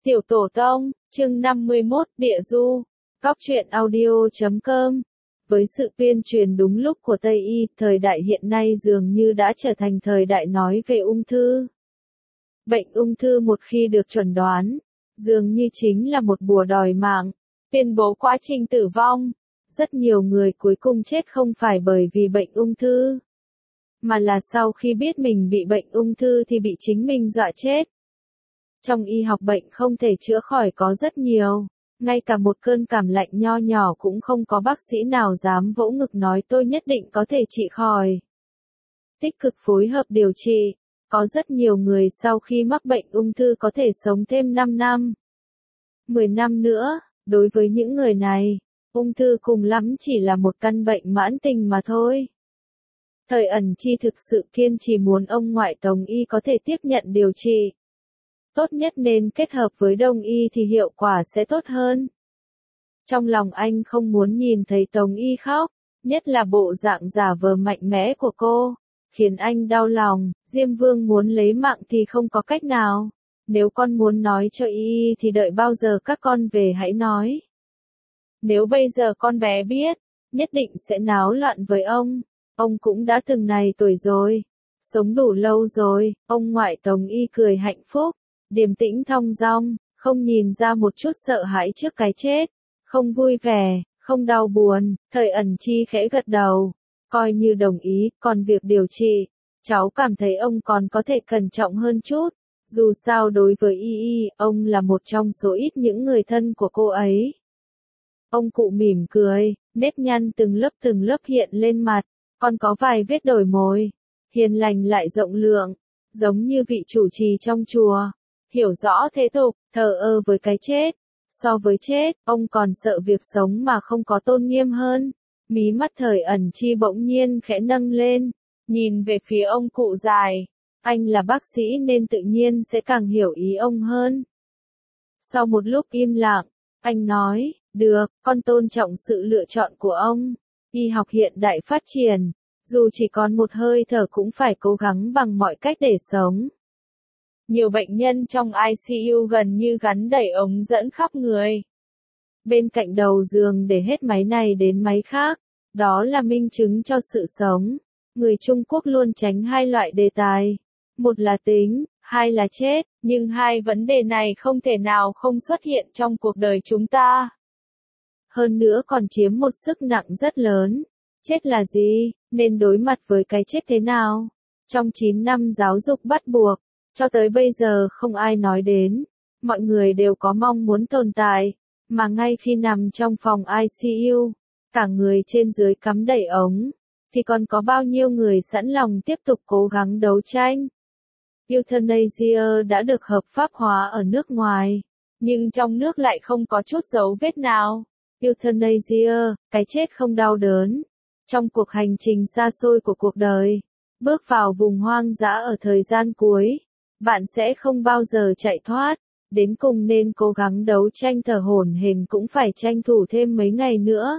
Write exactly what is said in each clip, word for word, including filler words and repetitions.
Tiểu Tổ Tông, chương năm mươi mốt, Địa Du, Góc truyện audio chấm com. Với sự tuyên truyền đúng lúc của Tây Y, thời đại hiện nay dường như đã trở thành thời đại nói về ung thư. Bệnh ung thư một khi được chuẩn đoán, dường như chính là một bùa đòi mạng, tuyên bố quá trình tử vong. Rất nhiều người cuối cùng chết không phải bởi vì bệnh ung thư, mà là sau khi biết mình bị bệnh ung thư thì bị chính mình dọa chết. Trong y học bệnh không thể chữa khỏi có rất nhiều, ngay cả một cơn cảm lạnh nho nhỏ cũng không có bác sĩ nào dám vỗ ngực nói tôi nhất định có thể trị khỏi. Tích cực phối hợp điều trị, có rất nhiều người sau khi mắc bệnh ung thư có thể sống thêm năm năm, mười năm nữa. Đối với những người này, ung thư cùng lắm chỉ là một căn bệnh mãn tình mà thôi. Thời Ẩn Chi thực sự kiên trì muốn ông ngoại Tống y có thể tiếp nhận điều trị. Tốt nhất nên kết hợp với Đông y thì hiệu quả sẽ tốt hơn. Trong lòng anh không muốn nhìn thấy Tống y khóc, nhất là bộ dạng giả vờ mạnh mẽ của cô, khiến anh đau lòng. Diêm Vương muốn lấy mạng thì không có cách nào. Nếu con muốn nói cho y thì đợi bao giờ các con về hãy nói. Nếu bây giờ con bé biết, nhất định sẽ náo loạn với ông. Ông cũng đã từng này tuổi rồi, sống đủ lâu rồi. Ông ngoại Tống y cười hạnh phúc, điềm tĩnh thong dong, không nhìn ra một chút sợ hãi trước cái chết, không vui vẻ, không đau buồn. Thời Ẩn Chi khẽ gật đầu, coi như đồng ý. Còn việc điều trị, cháu cảm thấy ông còn có thể cẩn trọng hơn chút. Dù sao đối với y y, ông là một trong số ít những người thân của cô ấy. Ông cụ mỉm cười, nếp nhăn từng lớp từng lớp hiện lên mặt, còn có vài vết đổi mồi, hiền lành lại rộng lượng, giống như vị chủ trì trong chùa, hiểu rõ thế tục, thờ ơ với cái chết. So với chết, ông còn sợ việc sống mà không có tôn nghiêm hơn. Mí mắt Thời Ẩn Chi bỗng nhiên khẽ nâng lên, nhìn về phía ông cụ dài. Anh là bác sĩ nên tự nhiên sẽ càng hiểu ý ông hơn. Sau một lúc im lặng, anh nói, được, con tôn trọng sự lựa chọn của ông. Y học hiện đại phát triển, dù chỉ còn một hơi thở cũng phải cố gắng bằng mọi cách để sống. Nhiều bệnh nhân trong i xê u gần như gắn đầy ống dẫn khắp người. Bên cạnh đầu giường để hết máy này đến máy khác, đó là minh chứng cho sự sống. Người Trung Quốc luôn tránh hai loại đề tài. Một là tính, hai là chết, nhưng hai vấn đề này không thể nào không xuất hiện trong cuộc đời chúng ta. Hơn nữa còn chiếm một sức nặng rất lớn. Chết là gì? Nên đối mặt với cái chết thế nào? Trong chín năm giáo dục bắt buộc, cho tới bây giờ không ai nói đến. Mọi người đều có mong muốn tồn tại, mà ngay khi nằm trong phòng i xê u, cả người trên dưới cắm đầy ống, thì còn có bao nhiêu người sẵn lòng tiếp tục cố gắng đấu tranh. Euthanasia đã được hợp pháp hóa ở nước ngoài, nhưng trong nước lại không có chút dấu vết nào. Euthanasia, cái chết không đau đớn. Trong cuộc hành trình xa xôi của cuộc đời, bước vào vùng hoang dã ở thời gian cuối, bạn sẽ không bao giờ chạy thoát, đến cùng nên cố gắng đấu tranh thở hổn hển cũng phải tranh thủ thêm mấy ngày nữa.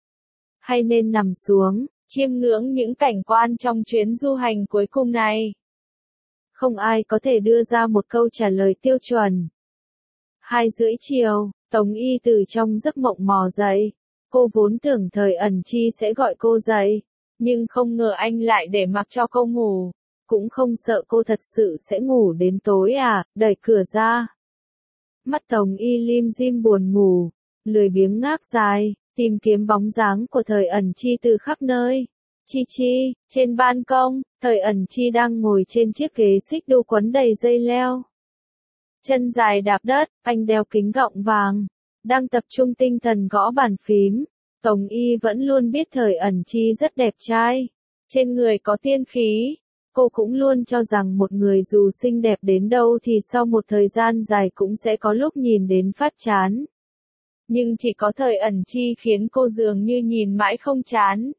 Hay nên nằm xuống, chiêm ngưỡng những cảnh quan trong chuyến du hành cuối cùng này? Không ai có thể đưa ra một câu trả lời tiêu chuẩn. Hai rưỡi chiều, Tống y từ trong giấc mộng mò dậy. Cô vốn tưởng Thời Ẩn Chi sẽ gọi cô dậy, nhưng không ngờ anh lại để mặc cho cô ngủ. Cũng không sợ cô thật sự sẽ ngủ đến tối à, đẩy cửa ra. Mắt Tống y lim dim buồn ngủ, lười biếng ngáp dài, tìm kiếm bóng dáng của Thời Ẩn Chi từ khắp nơi. Chi Chi, trên ban công, Thời Ẩn Chi đang ngồi trên chiếc ghế xích đu quấn đầy dây leo. Chân dài đạp đất, anh đeo kính gọng vàng, đang tập trung tinh thần gõ bàn phím. Tống y vẫn luôn biết Thời Ẩn Chi rất đẹp trai, trên người có tiên khí. Cô cũng luôn cho rằng một người dù xinh đẹp đến đâu thì sau một thời gian dài cũng sẽ có lúc nhìn đến phát chán. Nhưng chỉ có Thời Ẩn Chi khiến cô dường như nhìn mãi không chán.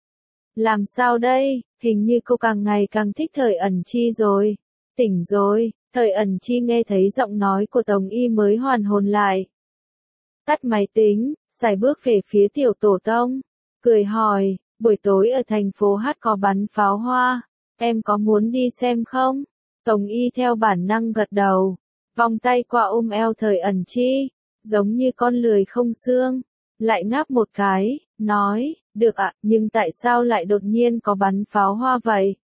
Làm sao đây, hình như cô càng ngày càng thích Thời Ẩn Chi rồi. Tỉnh rồi, Thời Ẩn Chi nghe thấy giọng nói của Tống y mới hoàn hồn lại. Tắt máy tính, sải bước về phía Tiểu Tổ Tông, cười hỏi, buổi tối ở thành phố Hát có bắn pháo hoa, em có muốn đi xem không? Tống y theo bản năng gật đầu, vòng tay qua ôm eo Thời Ẩn Chi, giống như con lười không xương, lại ngáp một cái, nói, được ạ, nhưng tại sao lại đột nhiên có bắn pháo hoa vậy?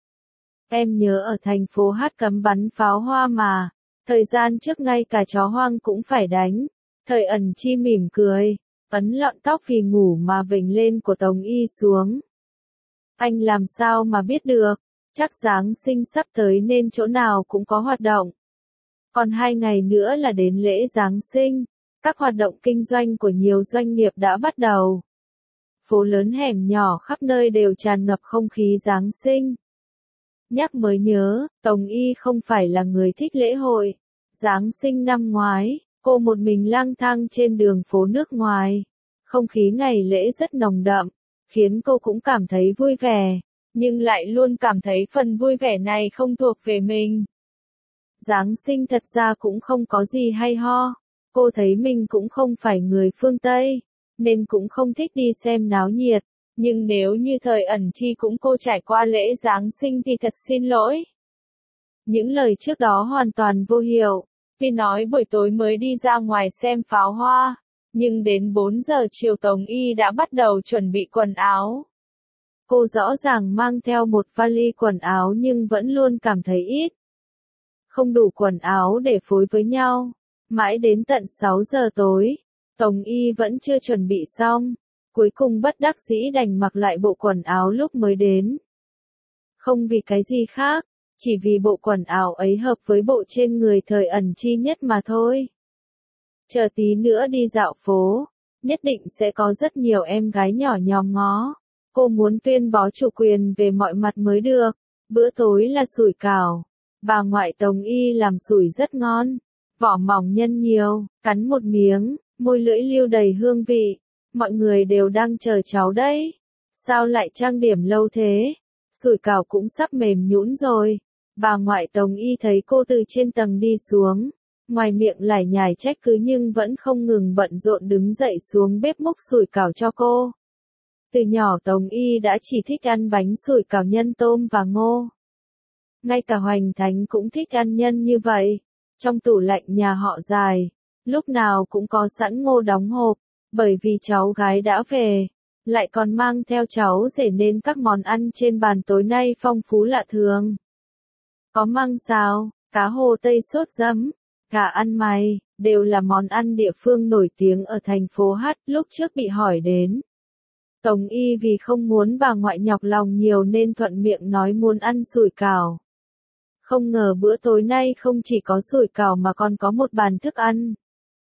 Em nhớ ở thành phố Hát cấm bắn pháo hoa mà, thời gian trước ngay cả chó hoang cũng phải đánh. Thời Ẩn Chi mỉm cười, ấn lọn tóc vì ngủ mà vểnh lên của Tống Y xuống. Anh làm sao mà biết được, chắc Giáng sinh sắp tới nên chỗ nào cũng có hoạt động. Còn hai ngày nữa là đến lễ Giáng sinh, các hoạt động kinh doanh của nhiều doanh nghiệp đã bắt đầu. Phố lớn hẻm nhỏ khắp nơi đều tràn ngập không khí Giáng sinh. Nhắc mới nhớ, Tống Y không phải là người thích lễ hội. Giáng sinh năm ngoái, cô một mình lang thang trên đường phố nước ngoài. Không khí ngày lễ rất nồng đậm, khiến cô cũng cảm thấy vui vẻ, nhưng lại luôn cảm thấy phần vui vẻ này không thuộc về mình. Giáng sinh thật ra cũng không có gì hay ho. Cô thấy mình cũng không phải người phương Tây, nên cũng không thích đi xem náo nhiệt. Nhưng nếu như Thời Ẩn Chi cũng cô trải qua lễ Giáng sinh thì thật xin lỗi. Những lời trước đó hoàn toàn vô hiệu. Vì nói buổi tối mới đi ra ngoài xem pháo hoa, nhưng đến bốn giờ chiều Tống Y đã bắt đầu chuẩn bị quần áo. Cô rõ ràng mang theo một vali quần áo nhưng vẫn luôn cảm thấy ít. Không đủ quần áo để phối với nhau. Mãi đến tận sáu giờ tối, Tống Y vẫn chưa chuẩn bị xong. Cuối cùng bất đắc dĩ đành mặc lại bộ quần áo lúc mới đến. Không vì cái gì khác, chỉ vì bộ quần áo ấy hợp với bộ trên người Thời Ẩn Chi nhất mà thôi. Chờ tí nữa đi dạo phố, nhất định sẽ có rất nhiều em gái nhỏ nhòm ngó. Cô muốn tuyên bố chủ quyền về mọi mặt mới được. Bữa tối là sủi cảo. Bà ngoại Tống Y làm sủi rất ngon. Vỏ mỏng nhân nhiều, cắn một miếng, môi lưỡi lưu đầy hương vị. Mọi người đều đang chờ cháu đấy. Sao lại trang điểm lâu thế? Sủi cảo cũng sắp mềm nhũn rồi. Bà ngoại Tống Y thấy cô từ trên tầng đi xuống. Ngoài miệng lải nhải trách cứ nhưng vẫn không ngừng bận rộn đứng dậy xuống bếp múc sủi cảo cho cô. Từ nhỏ Tống Y đã chỉ thích ăn bánh sủi cảo nhân tôm và ngô. Ngay cả Hoành Thánh cũng thích ăn nhân như vậy. Trong tủ lạnh nhà họ dài, lúc nào cũng có sẵn ngô đóng hộp, bởi vì cháu gái đã về, lại còn mang theo cháu rể nên các món ăn trên bàn tối nay phong phú lạ thường. Có măng xào, cá hồ Tây sốt giấm, gà ăn mày, đều là món ăn địa phương nổi tiếng ở thành phố Hát. Lúc trước bị hỏi đến, Tống Y vì không muốn bà ngoại nhọc lòng nhiều nên thuận miệng nói muốn ăn sủi cảo. Không ngờ bữa tối nay không chỉ có sủi cảo mà còn có một bàn thức ăn.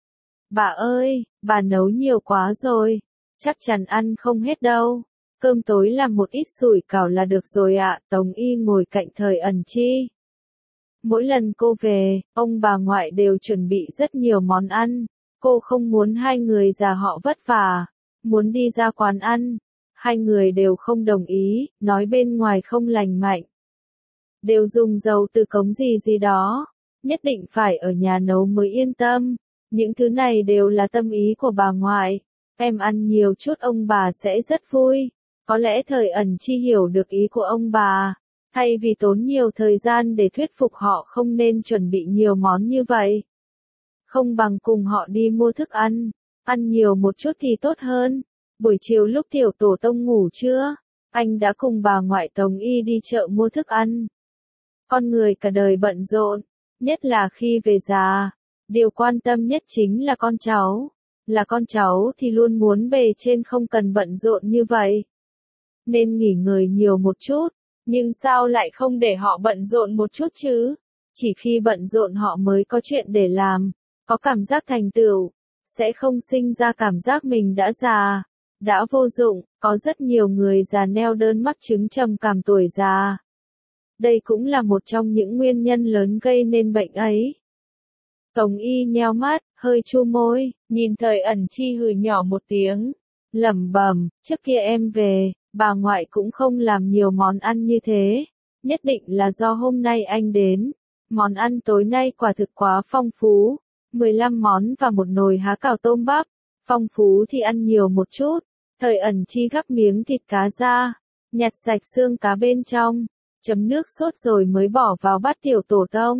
Bà ơi, bà nấu nhiều quá rồi, chắc chắn ăn không hết đâu. Cơm tối làm một ít sủi cảo là được rồi ạ. Tống Y ngồi cạnh Thời Ẩn Chi. Mỗi lần cô về, ông bà ngoại đều chuẩn bị rất nhiều món ăn. Cô không muốn hai người già họ vất vả, muốn đi ra quán ăn. Hai người đều không đồng ý, nói bên ngoài không lành mạnh. Đều dùng dầu từ cống gì gì đó, nhất định phải ở nhà nấu mới yên tâm. Những thứ này đều là tâm ý của bà ngoại. Em ăn nhiều chút ông bà sẽ rất vui. Có lẽ Thời Ẩn Chi hiểu được ý của ông bà. Thay vì tốn nhiều thời gian để thuyết phục họ không nên chuẩn bị nhiều món như vậy, không bằng cùng họ đi mua thức ăn. Ăn nhiều một chút thì tốt hơn. Buổi chiều lúc tiểu tổ tông ngủ trưa, anh đã cùng bà ngoại Tống Y đi chợ mua thức ăn. Con người cả đời bận rộn, nhất là khi về già, điều quan tâm nhất chính là con cháu. Là con cháu thì luôn muốn bề trên không cần bận rộn như vậy. Nên nghỉ ngơi nhiều một chút, nhưng sao lại không để họ bận rộn một chút chứ? Chỉ khi bận rộn họ mới có chuyện để làm, có cảm giác thành tựu, sẽ không sinh ra cảm giác mình đã già, đã vô dụng. Có rất nhiều người già neo đơn mắc chứng trầm cảm tuổi già. Đây cũng là một trong những nguyên nhân lớn gây nên bệnh ấy. Tống Y nheo mắt, hơi chu môi, nhìn Thời Ẩn Chi hừ nhỏ một tiếng, lẩm bẩm, trước kia em về, bà ngoại cũng không làm nhiều món ăn như thế, nhất định là do hôm nay anh đến. Món ăn tối nay quả thực quá phong phú, mười lăm món và một nồi há cảo tôm bắp, phong phú thì ăn nhiều một chút. Thời Ẩn Chi gắp miếng thịt cá ra, nhặt sạch xương cá bên trong, chấm nước sốt rồi mới bỏ vào bát tiểu tổ tông.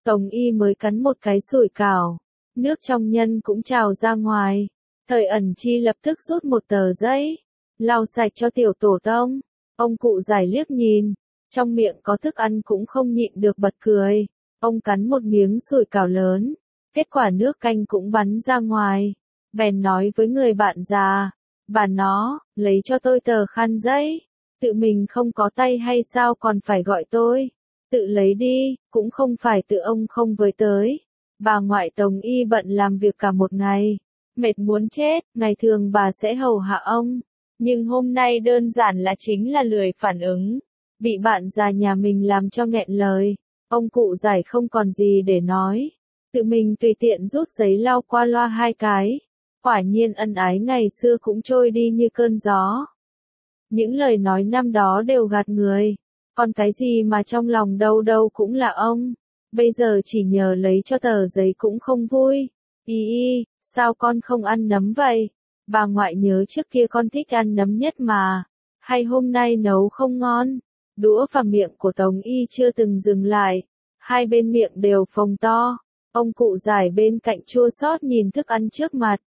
Tống Y mới cắn một cái sủi cảo, nước trong nhân cũng trào ra ngoài. Thời Ẩn Chi lập tức rút một tờ giấy, lau sạch cho tiểu tổ tông. Ông cụ giải liếc nhìn, trong miệng có thức ăn cũng không nhịn được bật cười. Ông cắn một miếng sủi cảo lớn, kết quả nước canh cũng bắn ra ngoài. Bèn nói với người bạn già, bà nó, lấy cho tôi tờ khăn giấy. Tự mình không có tay hay sao còn phải gọi tôi? Tự lấy đi, cũng không phải tự ông không với tới. Bà ngoại Tống Y bận làm việc cả một ngày, mệt muốn chết, ngày thường bà sẽ hầu hạ ông. Nhưng hôm nay đơn giản là chính là lười phản ứng, bị bạn già nhà mình làm cho nghẹn lời. Ông cụ giải không còn gì để nói, tự mình tùy tiện rút giấy lau qua loa hai cái. Quả nhiên ân ái ngày xưa cũng trôi đi như cơn gió. Những lời nói năm đó đều gạt người, còn cái gì mà trong lòng đâu đâu cũng là ông. Bây giờ chỉ nhờ lấy cho tờ giấy cũng không vui. Y y, sao con không ăn nấm vậy? Bà ngoại nhớ trước kia con thích ăn nấm nhất mà. Hay hôm nay nấu không ngon? Đũa và miệng của Tống Y chưa từng dừng lại. Hai bên miệng đều phồng to. Ông cụ giải bên cạnh chua xót nhìn thức ăn trước mặt.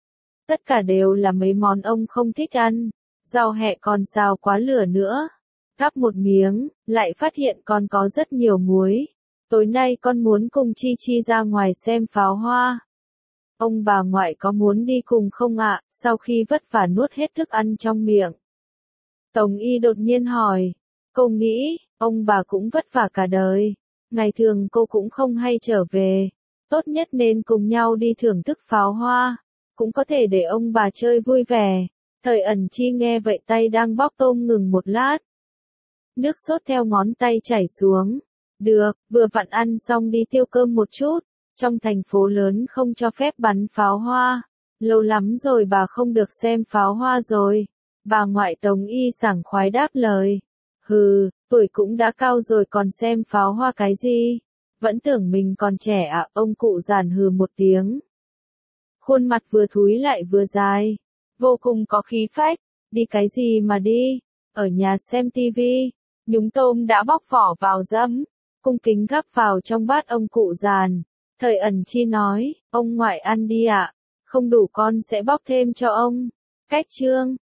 Tất cả đều là mấy món ông không thích ăn. Rau hẹ còn xào quá lửa nữa. Gắp một miếng, lại phát hiện còn có rất nhiều muối. Tối nay con muốn cùng Chi Chi ra ngoài xem pháo hoa. Ông bà ngoại có muốn đi cùng không ạ? Sau khi vất vả nuốt hết thức ăn trong miệng, Tống Y đột nhiên hỏi. Cô nghĩ, ông bà cũng vất vả cả đời. Ngày thường cô cũng không hay trở về. Tốt nhất nên cùng nhau đi thưởng thức pháo hoa. Cũng có thể để ông bà chơi vui vẻ. Thời Ẩn Chi nghe vậy tay đang bóc tôm ngừng một lát. Nước sốt theo ngón tay chảy xuống. Được, vừa vặn ăn xong đi tiêu cơm một chút. Trong thành phố lớn không cho phép bắn pháo hoa. Lâu lắm rồi bà không được xem pháo hoa rồi. Bà ngoại Tống Y sảng khoái đáp lời. Hừ, tuổi cũng đã cao rồi còn xem pháo hoa cái gì? Vẫn tưởng mình còn trẻ ạ, à? Ông cụ giản hừ một tiếng. Khuôn mặt vừa thúi lại vừa dài. Vô cùng có khí phách. Đi cái gì mà đi? Ở nhà xem tivi. Nhúng tôm đã bóc vỏ vào dấm. Cung kính gắp vào trong bát ông cụ giàn. Thời Ẩn Chi nói, ông ngoại ăn đi ạ. À? Không đủ con sẽ bóc thêm cho ông. Cách chương.